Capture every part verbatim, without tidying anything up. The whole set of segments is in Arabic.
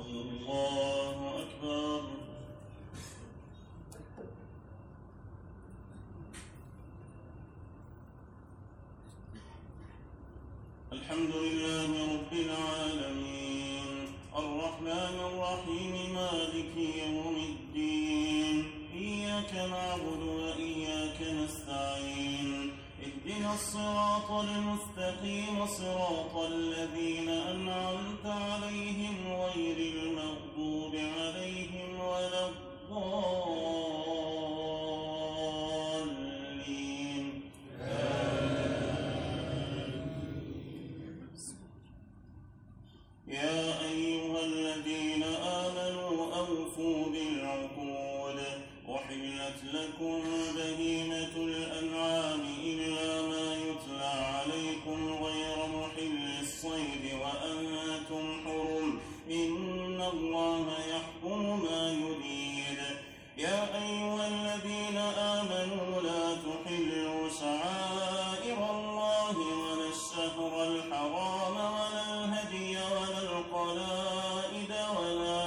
الله أكبر. الحمد لله رب العالمين الرحمن الرحيم مالك يوم الدين إياك نعبد وإياك نستعين اهدنا الصراط المستقيم صراط الذين أنعمت عليهم غير المغضوب عليهم ولا الضالين. يا أيها الذين آمنوا أوفوا بالعقود أحلت لكم بهيمة الأنعام إلا ما يتلى عليكم غير محل الصيد وأنتم حرم إن الله يحكم ما يريد. يا أيها الذين آمنوا لا تحلوا شعائر الله ولا الشهر الحرام ولا الهدي ولا القلائد ولا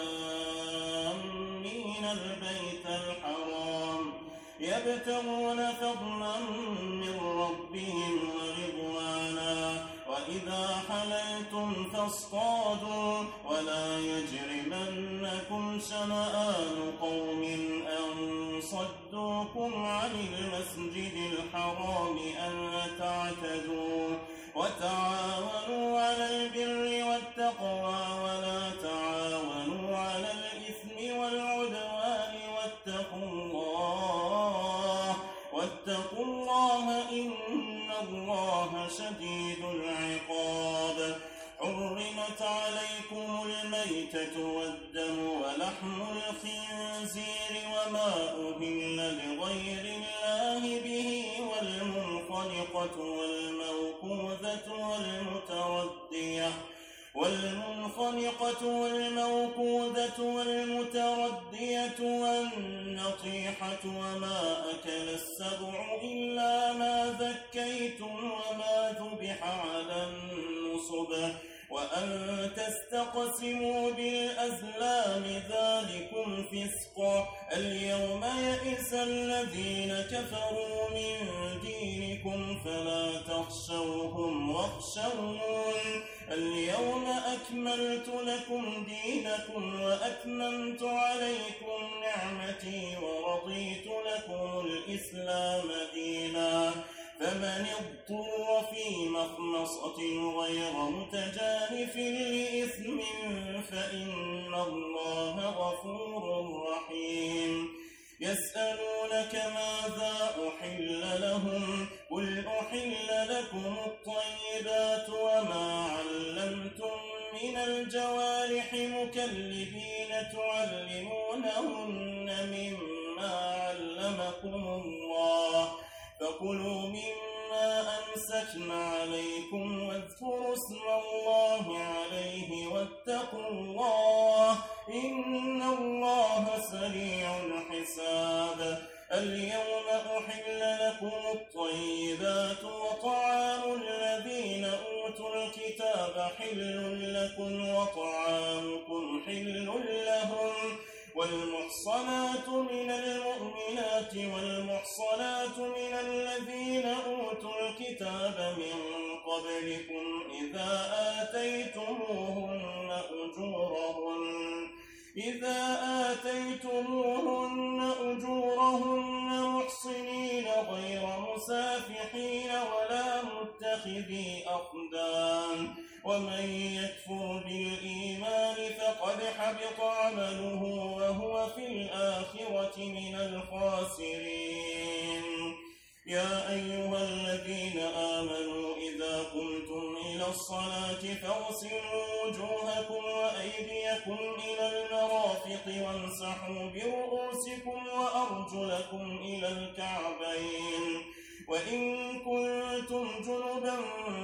آمين البيت الحرام يبتغون فضلا من ربهم ورضوانا وإذا حللتم فاصطادوا ولا يجرمنكم شنآن قوم أن صدوكم عن المسجد الحرام أن تعتدوا وتعاونوا على البر والتقوى ولا تعاونوا على الإثم والعدوان واتقوا الله واتقوا الله إن الله شديد العقاب. حرمت عليكم الميتة والدم ولحم الخنزير وما أهل لغير الله به والمنخنقة والموقوذة والمتردية والمنخنقة والموقوذة والمتردية والنطيحة وما أكل السبع إلا ما ذكيتم وما ذبح على النصب وأن تستقسموا بالأزلام ذلكم فسق. اليوم يئس الذين كفروا من دينكم فلا تخشوهم واخشون اليوم أكملت لكم دينكم وأتممت عليكم نعمتي ورضيت لكم الإسلام دينا. فمن اضطر في مخمصة غير متجانف لإثم فإن الله غفور رحيم. يسألونك ماذا أحل لهم قل أحل لكم الطيبات وما علمتم من الجوارح مكلبين تعلمونهن مما علمكم الله فكلوا مما أمسكنا عليكم واذكروا اسم الله عليه واتقوا الله إن الله سريع الحساب. اليوم أحل لكم الطيبات وطعام الذين أوتوا الكتاب حل لكم وطعامكم حل لهم والمحصنات من المؤمنات والمحصنات من الذين أوتوا الكتاب من قبلكم إذا آتيتموهن أجورهن إذا آتيتموهن أجورهن محصنين غير مسافحين ولا متخذي أخدان ومن يكفر بالإيمان فقد حبط عمله وهو في الآخرة من الخاسرين. يا أيها الذين آمنوا إذا قمتم إلى الصلاة فاغسلوا وجوهكم وأيديكم إلى المرافق وامسحوا برؤوسكم وأرجلكم إلى الكعبين وإن كنتم جنبا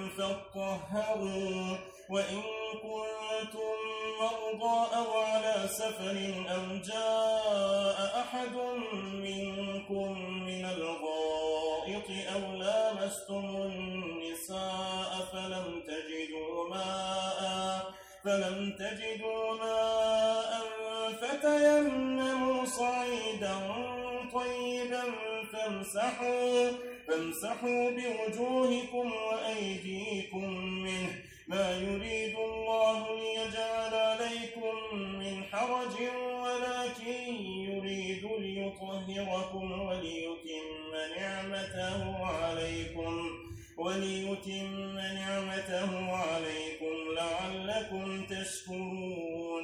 فاطهروا وإن كنتم مرضى أو على سفر أو جاء أحد منكم من الغائط أو لامستم النساء فلم تجدوا ماء فلم تجدوا ماء فتيمموا صعيدا طيبا فامسحوا, فامسحوا بوجوهكم وأيديكم منه, ما يريد الله ليجعل عليكم من حرج ولكن يريد ليطهركم وليتم نعمته عليكم وليتم نعمته عليكم لعلكم تشكرون.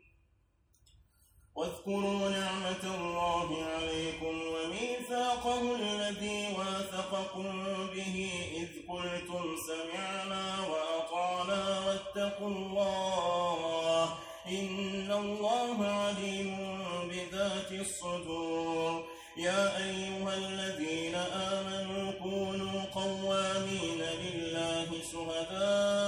واذكروا نعمة الله عليكم وميثاقه الذي واثقكم به إذ قلتم سمعنا وأطعنا واتقوا الله إن الله عليم بذات الصدور. يا أيها الذين آمنوا كونوا قوامين لله شهداء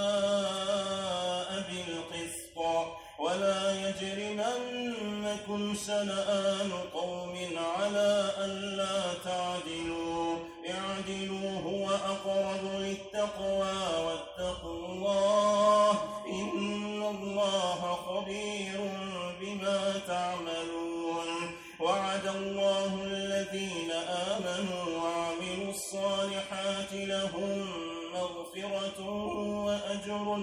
بالقسط ولا يجرمنكم شنآن قوم على ألا تعدلوا اعدلوا هو أقرب للتقوى واتقوا الله إن الله خبير بما تعملون. وعد الله الذين آمنوا وعملوا الصالحات لهم مغفرة وأجر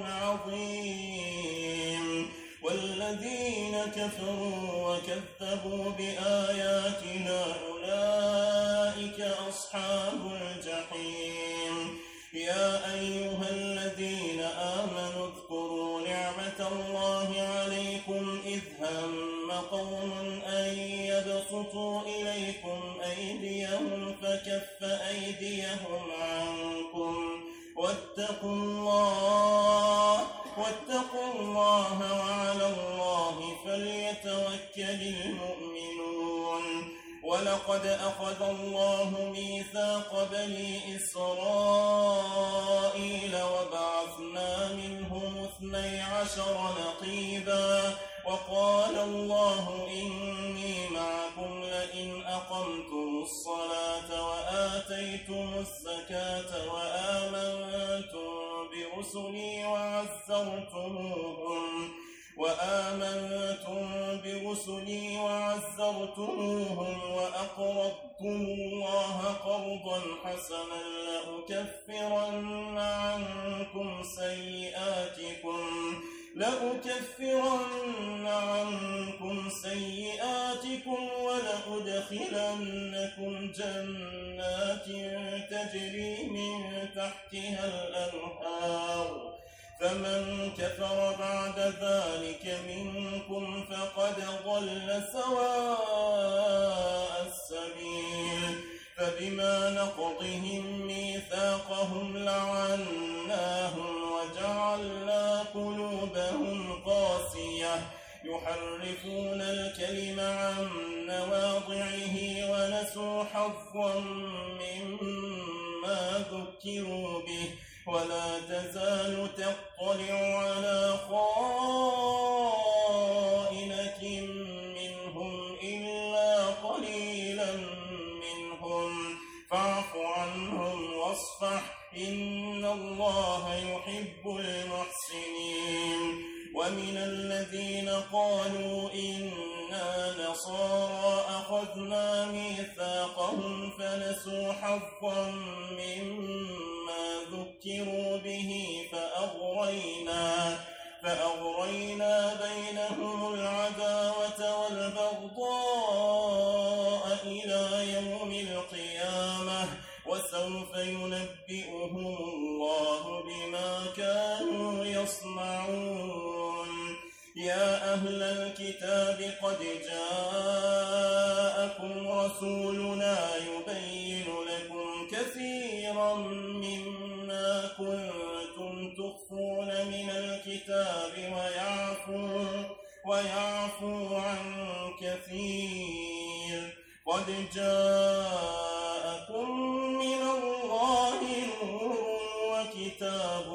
عظيم. والذين كفروا وكذبوا بآياتنا أولئك أصحاب الجحيم. يا أيها الذين آمنوا اذكروا نعمة الله عليكم إذ هم قوم أن يبسطوا إليكم أيديهم فكف أيديهم عنكم واتقوا الله واتقوا الله وعلى الله فليتوكل المؤمنون. ولقد أخذ الله ميثاق بني إسرائيل وبعثنا منهم اثني عشر نقيبا وقال الله إني معكم لئن أقمتم الصلاة وآتيتم الزكاة وآمنتم برسلي وعزرتموهم وآمنتم برسلي وعزرتموهم وأقرضتم الله قرضا حسنا لأكفرن عنكم سيئاتكم لأكفرن عنكم سيئاتكم ولأدخلنكم جنات تجري من تحتها الأنهار فمن كفر بعد ذلك منكم فقد ضل سواء السبيل. فبما نقضهم ميثاقهم لعناهم وجعلنا قلوبهم قاسية يحرفون الكلم عن مواضعه ونسوا حظا مما ذكروا به ولا تزال تطلع على خائنة منهم إلا قليلا منهم فاعف عنهم واصفح إن الله يحب المحسنين. ومن الذين قالوا إنا نصارى أخذنا ميثاقهم فنسوا حظا مما ذكروا به فأغرينا فأغرينا بينهم العداوة والبغضاء إلى يوم القيامة وسوف ينبئهم الله بما كانوا يصنعون. يا أهل الكتاب قد جاءكم رسولنا يبين لكم كثيرا مما كنتم تخفون من الكتاب ويعفو, ويعفو عن كثير. قد جاءكم من الله نور وكتاب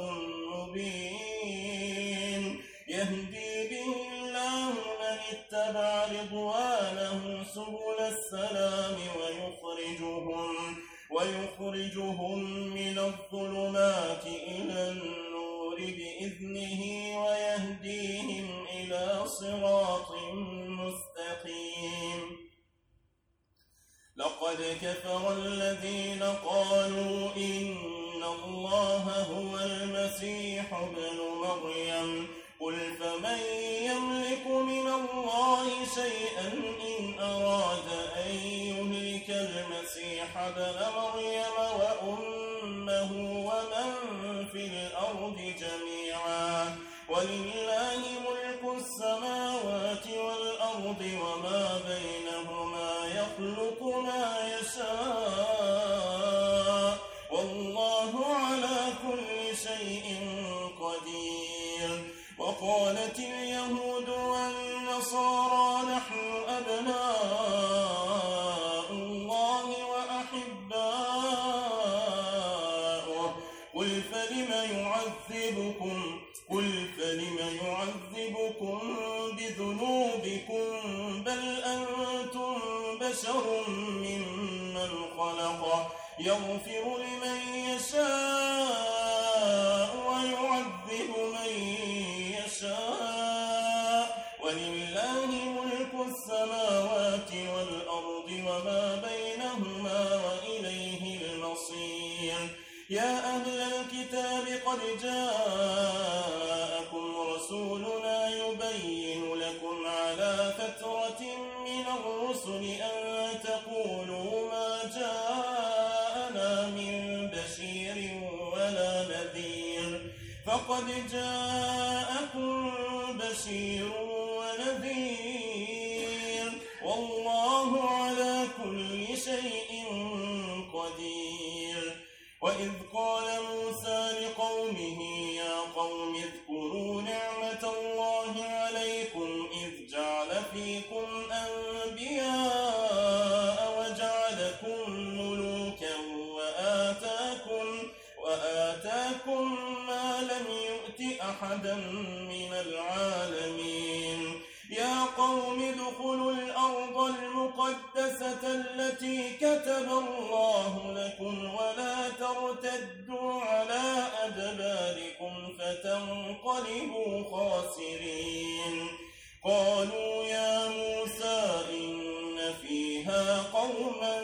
مبين يهدي به الله من اتبع رضوانه سبل السلام ويخرجهم, ويخرجهم من الظلمات إلى النور بإذنه ويهدي يهديهم إلى صراط مستقيم. لقد كفر الذين قالوا إن الله هو المسيح ابن مريم قل فمن يملك من الله شيئا إن أراد أن يهلك المسيح ابن مريم وأمه ومن في الأرض جميعا ولله ملك السماوات والأرض وما بينهما يخلق ما يشاء والله على كل شيء قدير. وقالت اليهود والنصارى نحن أبناء الله وأحباؤه قل فلم يعذبكم قل فلم يعذبكم بذنوبكم بل أنتم بشر ممن خلق يغفر لمن يشاء ويعذب من يشاء ولله ملك السماوات والأرض وما بينهما وإليه المصير. يا أهل الكتاب قد جاءكم رسولنا يبين لكم على فترة من الرسل أن تقولوا ما جاءنا من بشير ولا نذير فقد جاءكم بشير ونذير والله على كل شيء قدير. وإذ قال موسى لقومه يا قوم اذكروا نعمة الله عليكم إذ جعل فيكم أنبياء وجعلكم ملوكا وآتاكم, وآتاكم ما لم يؤت أحدا من العالمين. يا قوم ادخلوا الأرض المقدسة التي كتب الله لكم ولا ترتدوا على أدباركم فتنقلبوا خاسرين. قالوا يا موسى إن فيها قوما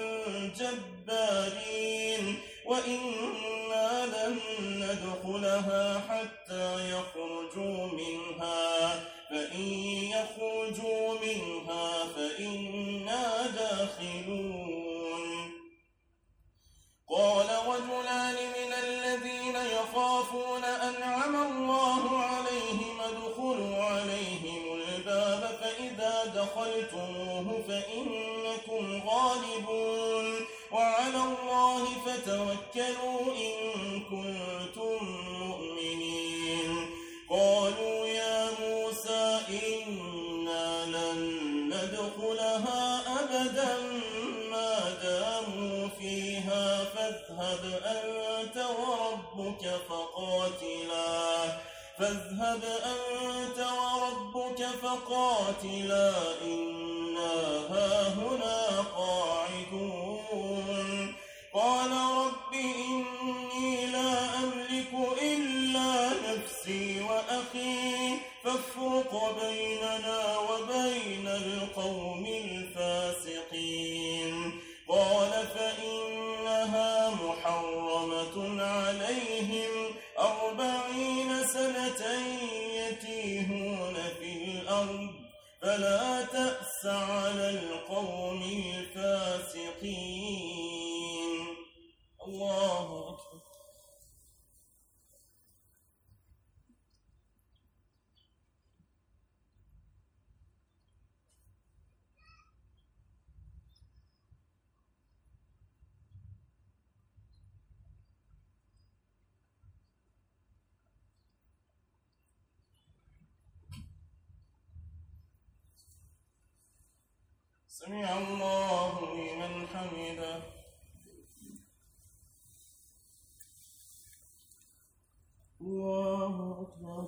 جبارين وإنا لن ندخلها حتى يخرجوا منها فإن يخرجوا منها فإنا داخلون. قال رجلان من الذين يخافون أنعم الله عليهم ادخلوا عليهم الباب فإذا دخلتموه فإنكم غالبون وعلى الله فتوكلوا إن كنتم مؤمنين. قالوا يا موسى إنا لن ندخلها أبدا ما داموا فيها فاذهب أنت وربك فقاتلا فاذهب أنت وربك فقاتلا إنا هاهنا قاعدون. قال رب إني لا أملك إلا نفسي وأخي فافرق بيننا وبين القوم الفاسقين. قال فإنها محرمة عليهم أربعين سنة يتيهون في الأرض فلا تأس على القوم الفاسقين. الله أكبر. سمع الله لمن حمده. الله أكبر.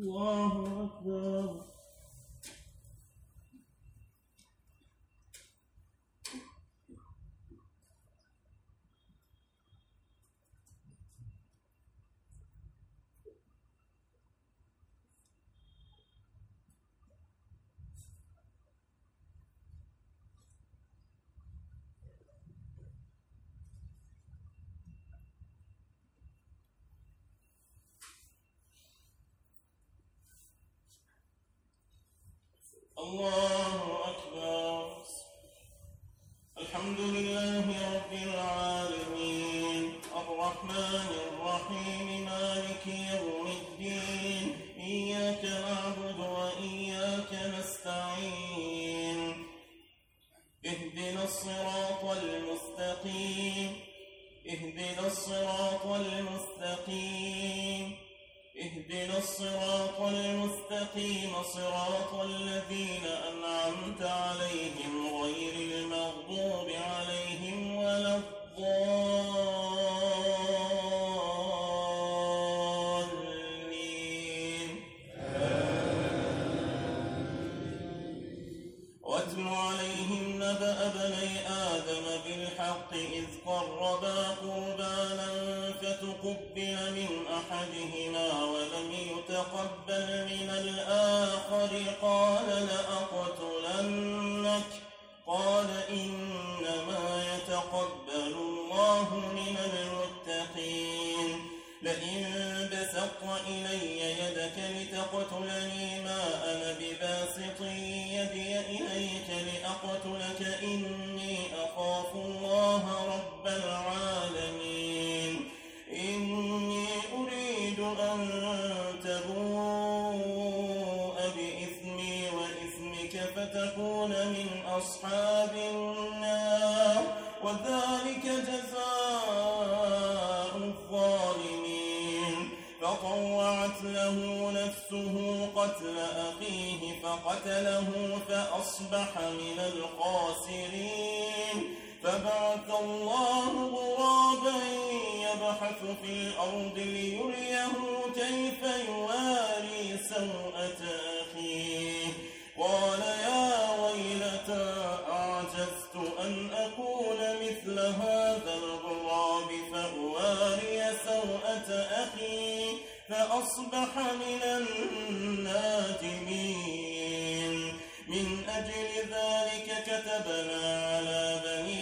الله أكبر. الله أكبر. الحمد لله رب العالمين الرحمن الرحيم مالك يوم الدين إياك نعبد وإياك نستعين اهدنا الصراط المستقيم اهدنا الصراط المستقيم اهدنا الصراط المستقيم صراط الذين أنعمت عليهم غير المغضوب عليهم ولا الضالين. واتل عليهم نبأ بني آدم بالحق إذ قربا قربانا فتقبل من أحدهما ولم يتقبل من الآخر قال لأقتلنك قال إنما يتقبل الله من المتقين. لئن بسطت إلي يدك لتقتلني ما أنا بباسط يدي إليك لأقتلك إني أخاف الله رب العالمين. إني أريد أن تبوء بإثمي وإثمك فتكون من أصحاب النار وذلك جزاء الظالمين. فطوعت له نفسه قتل أخيه فقتله فأصبح من الخاسرين. فبعث الله غرابا يبحث في الأرض ليريه كيف يواري سوءة أخيه قال يا ويلتى أعجزت أن أكون مثل هذا الغراب فأواري سوءة أخي فأصبح من النادمين. من أجل ذلك كتبنا على بني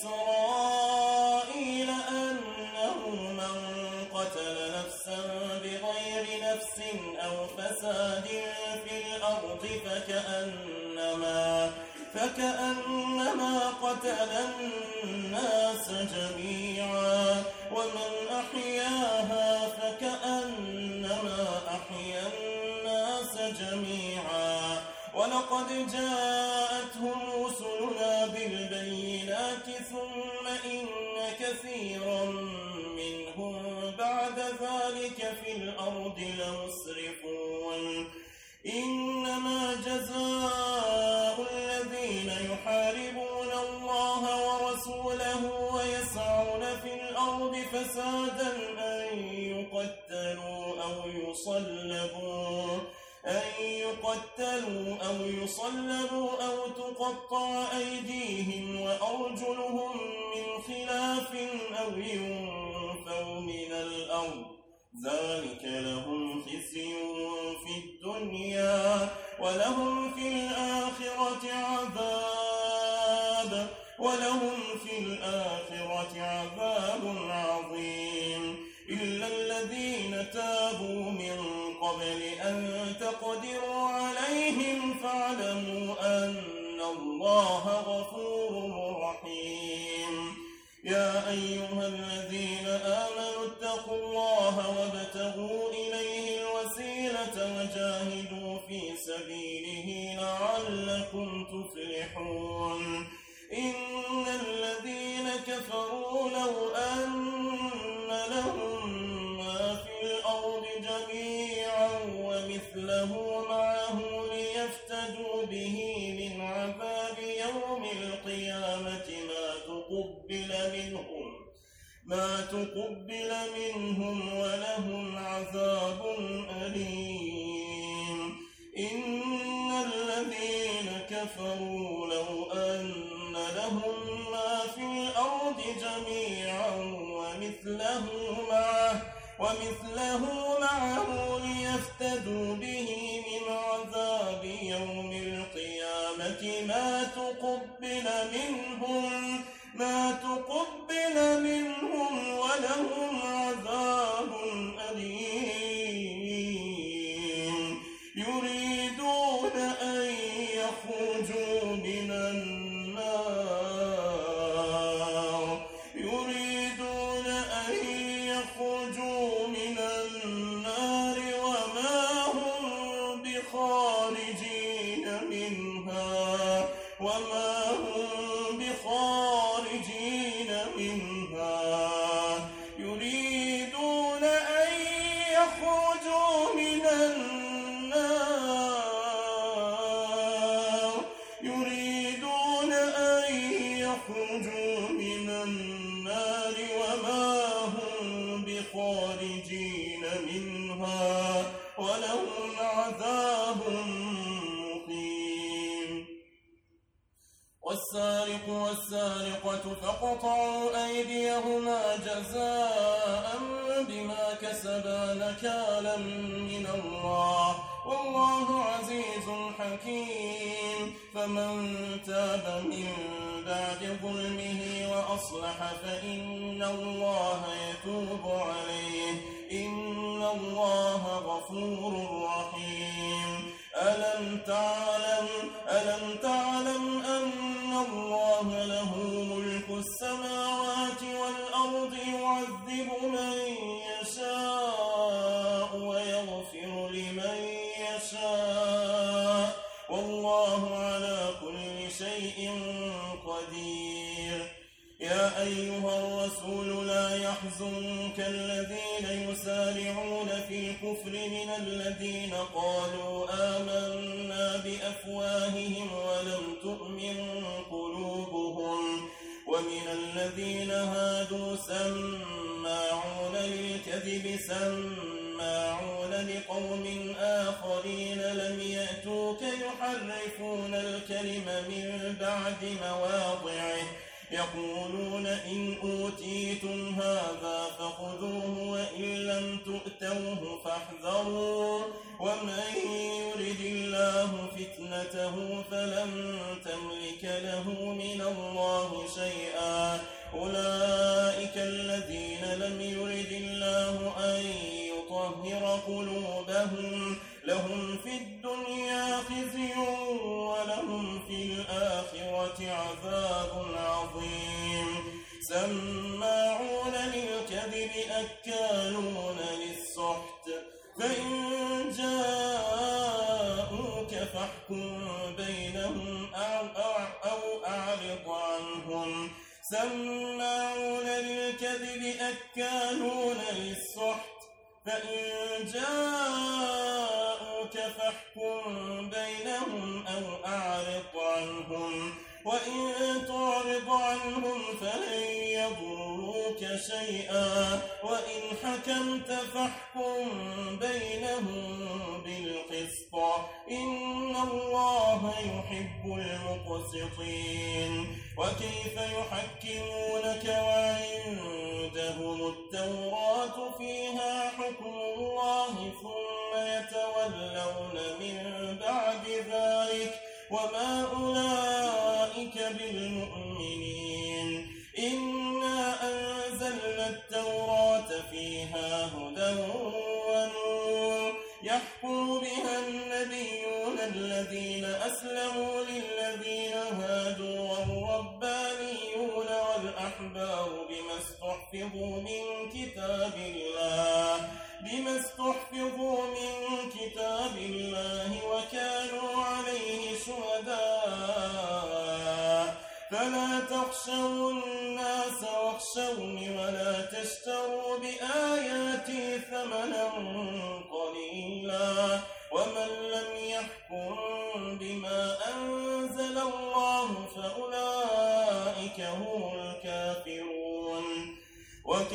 إسرائيل أنه من قتل نفسا بغير نفس أو فساد في الأرض فكأنما, فكأنما قتل الناس جميعا ومن أحياها فكأنما أحيا الناس جميعا. ولقد جاءتهم رسلنا بالبينات ثم إن كثيرا منهم بعد ذلك في الأرض لمسرفون. إنما جزاء الذين يحاربون الله ورسوله ويسعون في الأرض فسادا أن يقتلوا أو يصلبوا أن يقتلوا أو يصلبوا أو تقطع أيديهم وأرجلهم من خلاف أو ينفوا من الأرض ذلك لهم خزي في الدنيا ولهم في الآخرة عذاب ولهم في الآخرة عذاب عظيم. إلا الذين تابوا من قبل أن تقدروا عليهم فاعلموا أن الله غفور رحيم. يا أيها الذين آمنوا اتقوا الله وابتغوا إليه الوسيلة وجاهدوا في سبيله لعلكم تفلحون. إن الذين كفروا لو أن لهم ما في الأرض جميعا ومثله معه ليفتدوا به من عذاب يوم القيامة ما تقبل منهم ما تقبل منهم ولهم عذاب أليم. إن الذين كفروا لو أن لهم ما في الأرض جميعا ومثله معه, ومثله معه ليفتدوا به من عذاب يوم القيامة ما تقبل منهم ما تقبل منهم ولهم عذاب أليم. يريدون أن يخرجوا من النار يريدون أن يخرجوا من النار وما هم بخارجين منها وما هم بخارجين منها يريدون أن يخرجوا من النار يريدون أن يخرجوا من النار وما هم بخارجين منها ولهم عذاب مقيم. والسارق والسارقة فاقطعوا أيديهما جزاء بما كسبا نكالا من الله والله عزيز حكيم. فمن تاب من بعد ظلمه وأصلح فإن الله يتوب عليه إن الله غفور رحيم. ألم تعلم ألم تعلم أن الله له ملك السماوات والأرض يعذب من يشاء ويغفر لمن يشاء والله على كل شيء قدير. يا أيها الرسول لا يحزنك الذين يسارعون في الكفر من الذين قالوا آمنا بأفواههم ولم تؤمن قلوبهم ومن الذين هادوا سماعون للكذب سماعون لقوم آخرين لم يأتوك يحرفون الكلم من بعد مواضعه يقولون إن أوتيتم هذا فخذوه وإن لم تؤتوه فاحذروا ومن يرد الله فتنته فلن تملك له من الله شيئا. أولئك الذين لم يرد الله أن يطهر قلوبهم لهم في الدنيا خزي ولهم في الآخرة عذاب عظيم. سماعون للكذب أكالون للسحت فإن جاءوك فاحكم بينهم أو, أو, أو أعرض عنهم. سماعون للكذب أكالون للسحت فإن جاءوك فاحكم بينهم أو أعرض عنهم وإن تعرض عنهم فلن يضروك شيئا وإن حكمت فاحكم بينهم بالقسط إن الله يحب المقسطين. وكيف يحكمونك وعندهم التوراة فيها حكم الله ثم يتولون من بعد ذلك وما أولئك بالمؤمنين. إنا أنزلنا التوراة فيها هدى ونور يحكم بها النبيون الذين أسلموا للذين هادوا والربانيون والأحبار بما استحفظوا من كتاب الله بما استحفظوا من كتاب الله وكانوا عليه شهداء فلا تخشوا الناس واخشوني ولا تشتروا بآياتي ثمنا قليلا ومن لم يحكم بما أنزل الله فأولئك هم الكافرون.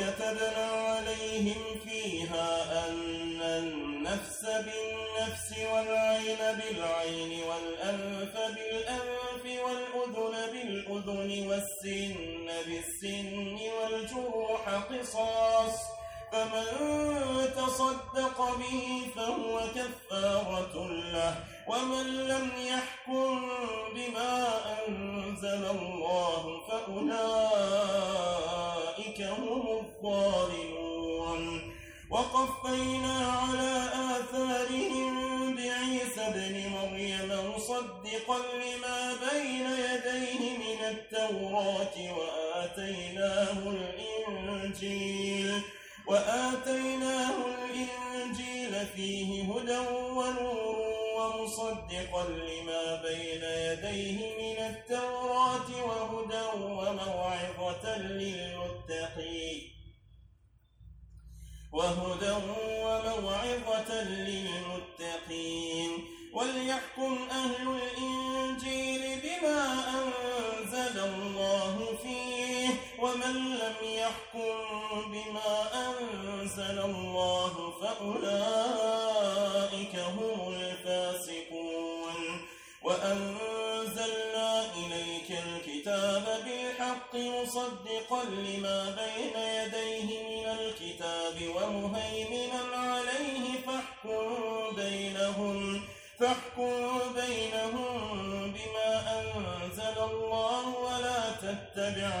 وكتبنا عليهم فيها أن النفس بالنفس والعين بالعين والأنف بالأنف والأذن بالأذن والسن بالسن والجروح قصاص، فمن تصدق به فهو كفارة له، ومن لم يحكم بما أنزل الله فأولئك هم الظالمون. وقفينا على آثارهم بعيسى ابن مريم مصدقا لما بين يديه من التوراة وآتيناه الإنجيل وآتيناه الإنجيل فيه هدى ونور ومصدقا لما بين يديه من التوراة وهدى وموعظة للمتقين وهدى وموعظة للمتقين. وليحكم أهل الإنجيل بما أنزل الله فيه، ومن لم يحكم بما أنزل الله فأولئك هم الفاسقون. وأنزلنا إليك الكتاب بالحق مصدقا لما بين يديه من الكتاب ومهيمنا عليه، فاحكم بينهم فاحكم بينهم بما أنزل الله ولا تتبع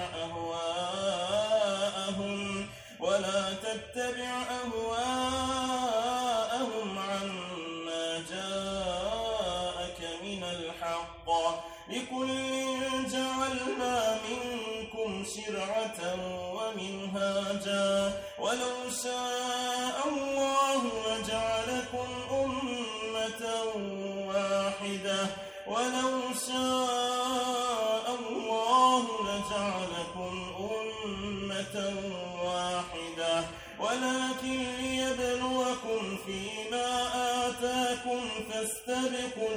أهواءهم ولا تتبع أهواءهم عما جاءك من الحق، لكل جعلنا منكم شرعة ومنهاجا، ولو شاء الله لجعلكم أمة واحدة ولو شاء الله لجعلكم أمة واحدة ولكن ليبلوكم فيما آتاكم فاستبقوا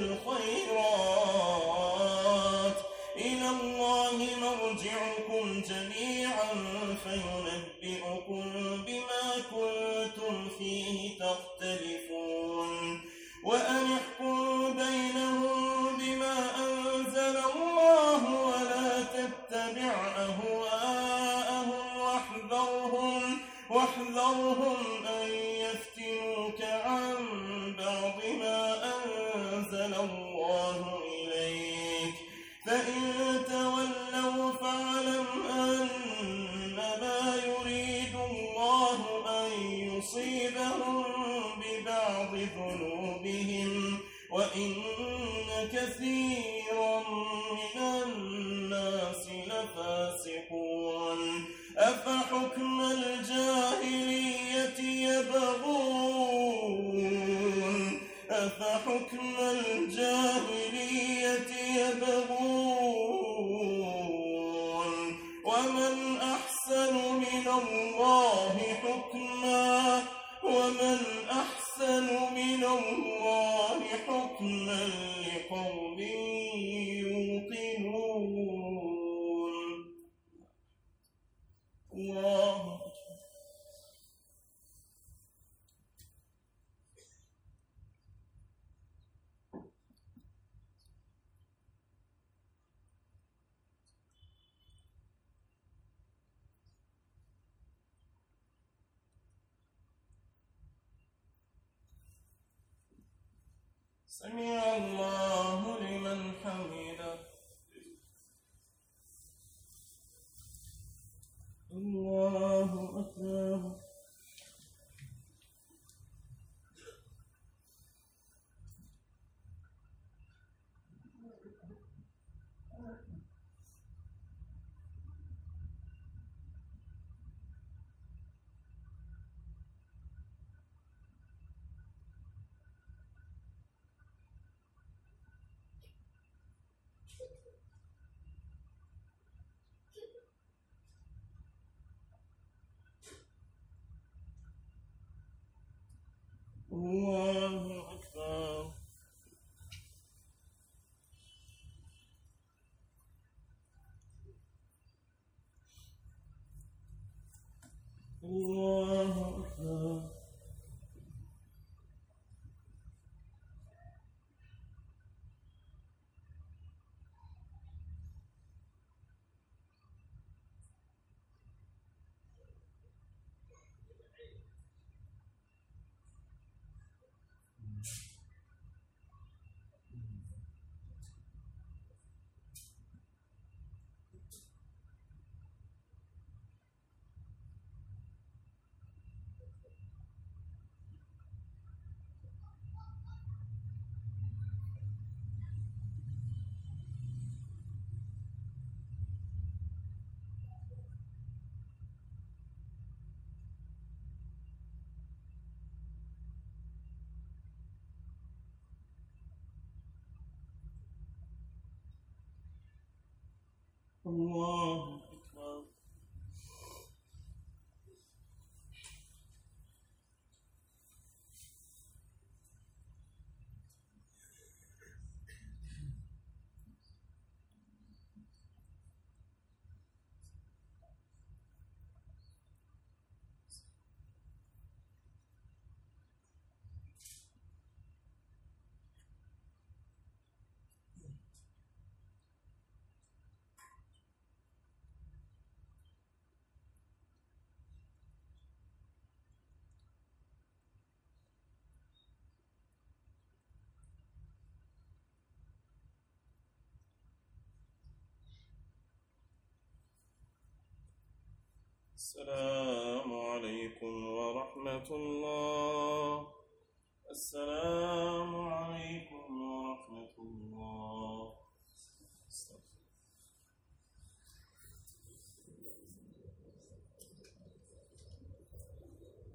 الخيرات، إلى الله مرجعكم جميعا فينبئكم بما كنتم فيه تختلفون. وأن احكم بينهم بما أنزل الله ولا تتبع أهواءهم واحذرهم واحذرهم أن يفتنوك عن بعض ما أنزل الله إليك، فإن تولوا فاعلم أنما يريد الله أن يصيبهم ببعض ذنوبهم وإن كثيرا من الناس لفاسقون. أفحكم الجاهلية يبغون أفحكم الجاهلية يبغون ومن أحسن من الله حكما ومن أحسن من الله حكما لقوم يوقنون. الله سمع الله لمن حمده. الله أكبر. الله أكبر. الله أكبر. الله أكبر. السلام عليكم ورحمة الله. السلام عليكم.